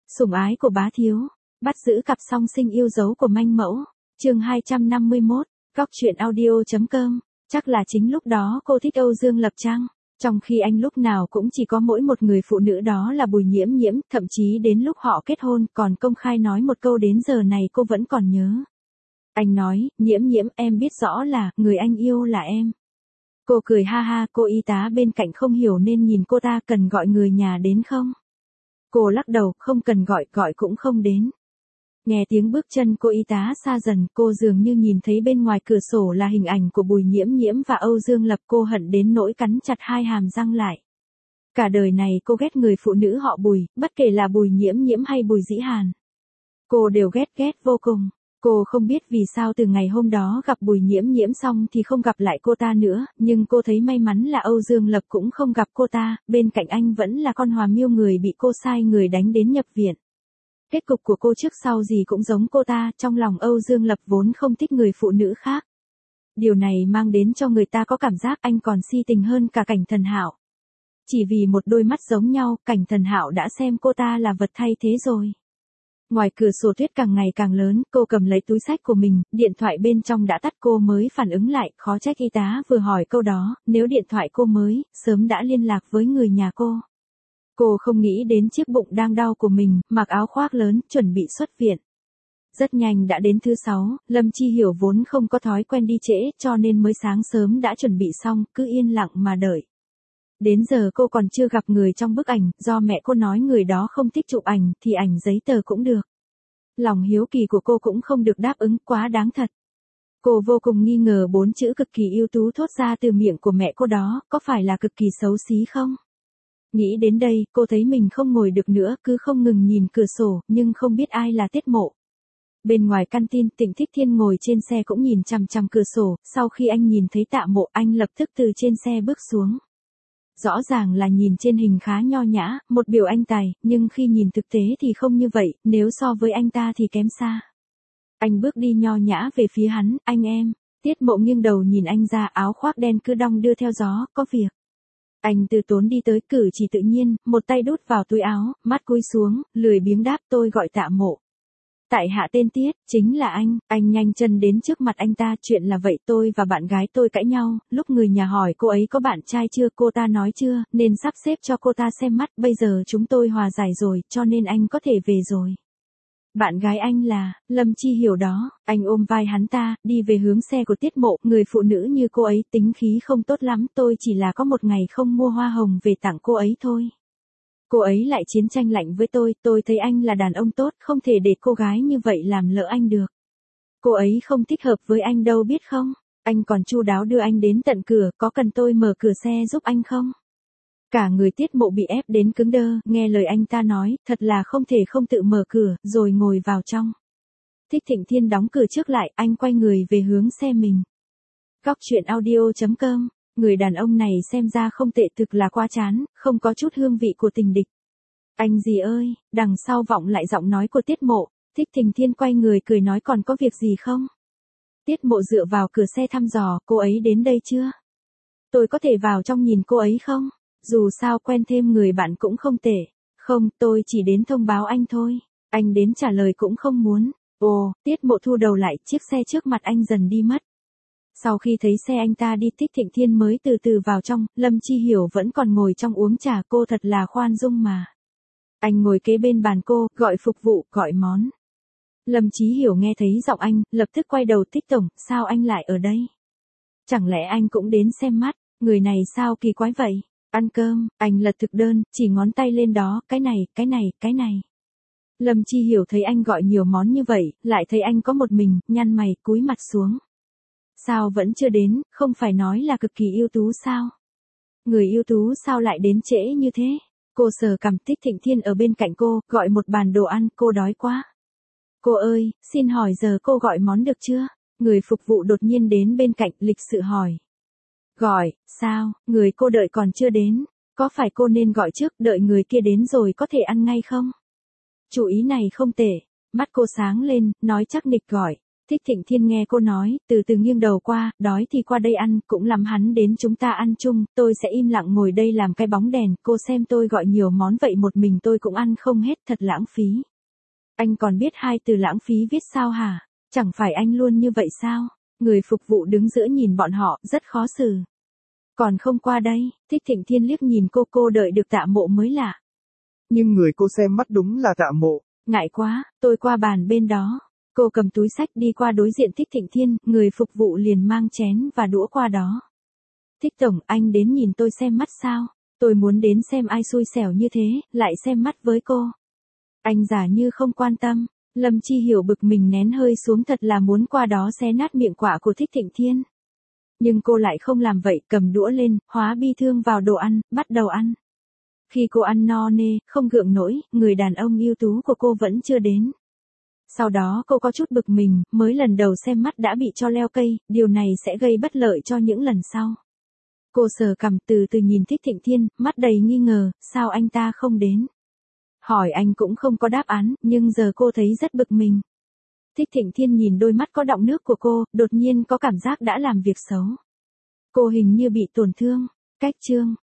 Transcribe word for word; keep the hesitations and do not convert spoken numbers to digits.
Sủng ái của bá thiếu, bắt giữ cặp song sinh yêu dấu của manh mẫu, chương hai trăm năm mươi mốt, góc truyện audio.com, chắc là chính lúc đó cô thích Âu Dương Lập chăng? Trong khi anh lúc nào cũng chỉ có mỗi một người phụ nữ đó là Bùi Nhiễm Nhiễm, thậm chí đến lúc họ kết hôn còn công khai nói một câu đến giờ này cô vẫn còn nhớ. Anh nói, Nhiễm Nhiễm em biết rõ là, người anh yêu là em. Cô cười ha ha, cô y tá bên cạnh không hiểu nên nhìn cô ta cần gọi người nhà đến không? Cô lắc đầu, không cần gọi, gọi cũng không đến. Nghe tiếng bước chân cô y tá xa dần, cô dường như nhìn thấy bên ngoài cửa sổ là hình ảnh của Bùi Nhiễm Nhiễm và Âu Dương Lập, cô hận đến nỗi cắn chặt hai hàm răng lại. Cả đời này cô ghét người phụ nữ họ Bùi, bất kể là Bùi Nhiễm Nhiễm hay Bùi Dĩ Hàn. Cô đều ghét ghét vô cùng. Cô không biết vì sao từ ngày hôm đó gặp Bùi Nhiễm Nhiễm xong thì không gặp lại cô ta nữa, nhưng cô thấy may mắn là Âu Dương Lập cũng không gặp cô ta, bên cạnh anh vẫn là con Hòa Miêu người bị cô sai người đánh đến nhập viện. Kết cục của cô trước sau gì cũng giống cô ta, trong lòng Âu Dương Lập vốn không thích người phụ nữ khác. Điều này mang đến cho người ta có cảm giác anh còn si tình hơn cả Cảnh Thần Hạo. Chỉ vì một đôi mắt giống nhau, Cảnh Thần Hạo đã xem cô ta là vật thay thế rồi. Ngoài cửa sổ tuyết càng ngày càng lớn, cô cầm lấy túi xách của mình, điện thoại bên trong đã tắt cô mới phản ứng lại, khó trách y tá vừa hỏi câu đó, nếu điện thoại cô mới, sớm đã liên lạc với người nhà cô. Cô không nghĩ đến chiếc bụng đang đau của mình, mặc áo khoác lớn, chuẩn bị xuất viện. Rất nhanh đã đến thứ sáu, Lâm Chi Hiểu vốn không có thói quen đi trễ, cho nên mới sáng sớm đã chuẩn bị xong, cứ yên lặng mà đợi. Đến giờ cô còn chưa gặp người trong bức ảnh, do mẹ cô nói người đó không thích chụp ảnh, thì ảnh giấy tờ cũng được. Lòng hiếu kỳ của cô cũng không được đáp ứng, quá đáng thật. Cô vô cùng nghi ngờ bốn chữ cực kỳ ưu tú thốt ra từ miệng của mẹ cô đó, có phải là cực kỳ xấu xí không? Nghĩ đến đây, cô thấy mình không ngồi được nữa, cứ không ngừng nhìn cửa sổ, nhưng không biết ai là Tiết Mộ. Bên ngoài căn tin, Tịnh Thích Thiên ngồi trên xe cũng nhìn chằm chằm cửa sổ, sau khi anh nhìn thấy Tạ Mộ, anh lập tức từ trên xe bước xuống. Rõ ràng là nhìn trên hình khá nho nhã, một biểu anh tài, nhưng khi nhìn thực tế thì không như vậy, nếu so với anh ta thì kém xa. Anh bước đi nho nhã về phía hắn, anh em. Tiết Mộ nghiêng đầu nhìn anh ra, áo khoác đen cứ đong đưa theo gió, có việc. Anh từ tốn đi tới, cử chỉ tự nhiên, một tay đút vào túi áo, mắt cúi xuống, lười biếng đáp, tôi gọi Tạ Mộ. Tại hạ tên Tiết, chính là anh. Anh nhanh chân đến trước mặt anh ta, chuyện là vậy, tôi và bạn gái tôi cãi nhau, lúc người nhà hỏi cô ấy có bạn trai chưa, cô ta nói chưa, nên sắp xếp cho cô ta xem mắt, bây giờ chúng tôi hòa giải rồi, cho nên anh có thể về rồi. Bạn gái anh là, Lâm Chi Hiểu đó. Anh ôm vai hắn ta, đi về hướng xe của Tiết Mộ, người phụ nữ như cô ấy tính khí không tốt lắm, tôi chỉ là có một ngày không mua hoa hồng về tặng cô ấy thôi. Cô ấy lại chiến tranh lạnh với tôi, tôi thấy anh là đàn ông tốt, không thể để cô gái như vậy làm lỡ anh được. Cô ấy không thích hợp với anh đâu biết không, anh còn chu đáo đưa anh đến tận cửa, có cần tôi mở cửa xe giúp anh không? Cả người Tiết Mộ bị ép đến cứng đơ, nghe lời anh ta nói, thật là không thể không tự mở cửa, rồi ngồi vào trong. Thích Thịnh Thiên đóng cửa trước lại, anh quay người về hướng xe mình. Góc truyện audio.com, người đàn ông này xem ra không tệ, thực là quá chán, không có chút hương vị của tình địch. Anh gì ơi, đằng sau vọng lại giọng nói của Tiết Mộ. Thích Thịnh Thiên quay người cười nói, còn có việc gì không? Tiết Mộ dựa vào cửa xe thăm dò, cô ấy đến đây chưa? Tôi có thể vào trong nhìn cô ấy không? Dù sao quen thêm người bạn cũng không tệ. Không, tôi chỉ đến thông báo anh thôi. Anh đến trả lời cũng không muốn. Ồ, Tiết Mộ thu đầu lại, chiếc xe trước mặt anh dần đi mất. Sau khi thấy xe anh ta đi, Thích Thịnh Thiên mới từ từ vào trong, Lâm Chi Hiểu vẫn còn ngồi trong uống trà, cô thật là khoan dung mà. Anh ngồi kế bên bàn cô, gọi phục vụ, gọi món. Lâm Chí Hiểu nghe thấy giọng anh, lập tức quay đầu, Thích tổng, sao anh lại ở đây? Chẳng lẽ anh cũng đến xem mắt, người này sao kỳ quái vậy? Ăn cơm, anh lật thực đơn, chỉ ngón tay lên đó, cái này, cái này, cái này. Lâm Chi Hiểu thấy anh gọi nhiều món như vậy, lại thấy anh có một mình, nhăn mày, cúi mặt xuống. Sao vẫn chưa đến, không phải nói là cực kỳ ưu tú sao? Người ưu tú sao lại đến trễ như thế? Cô sờ cằm, Thích Thịnh Thiên ở bên cạnh cô, gọi một bàn đồ ăn, cô đói quá. Cô ơi, xin hỏi giờ cô gọi món được chưa? Người phục vụ đột nhiên đến bên cạnh, lịch sự hỏi. Gọi, sao, người cô đợi còn chưa đến, có phải cô nên gọi trước, đợi người kia đến rồi có thể ăn ngay không? Chủ ý này không tệ, mắt cô sáng lên, nói chắc nịch gọi. Thích Thịnh Thiên nghe cô nói, từ từ nghiêng đầu qua, đói thì qua đây ăn, cũng làm hắn đến chúng ta ăn chung, tôi sẽ im lặng ngồi đây làm cái bóng đèn, cô xem tôi gọi nhiều món vậy một mình tôi cũng ăn không hết, thật lãng phí. Anh còn biết hai từ lãng phí viết sao hả? Chẳng phải anh luôn như vậy sao? Người phục vụ đứng giữa nhìn bọn họ, rất khó xử. Còn không qua đây, Thích Thịnh Thiên liếc nhìn cô cô đợi được Tạ Mộ mới lạ. Nhưng người cô xem mắt đúng là Tạ Mộ. Ngại quá, tôi qua bàn bên đó. Cô cầm túi sách đi qua đối diện Thích Thịnh Thiên, người phục vụ liền mang chén và đũa qua đó. Thích tổng, anh đến nhìn tôi xem mắt sao? Tôi muốn đến xem ai xui xẻo như thế, lại xem mắt với cô. Anh giả như không quan tâm. Lâm Chi Hiểu bực mình nén hơi xuống, thật là muốn qua đó xé nát miệng quạ của Thích Thịnh Thiên. Nhưng cô lại không làm vậy, cầm đũa lên, hóa bi thương vào đồ ăn, bắt đầu ăn. Khi cô ăn no nê, không gượng nổi, người đàn ông ưu tú của cô vẫn chưa đến. Sau đó cô có chút bực mình, mới lần đầu xem mắt đã bị cho leo cây, điều này sẽ gây bất lợi cho những lần sau. Cô sờ cằm từ từ nhìn Thích Thịnh Thiên, mắt đầy nghi ngờ, sao anh ta không đến? Hỏi anh cũng không có đáp án, nhưng giờ cô thấy rất bực mình. Thích Thịnh Thiên nhìn đôi mắt có đọng nước của cô, đột nhiên có cảm giác đã làm việc xấu. Cô hình như bị tổn thương. Cách chương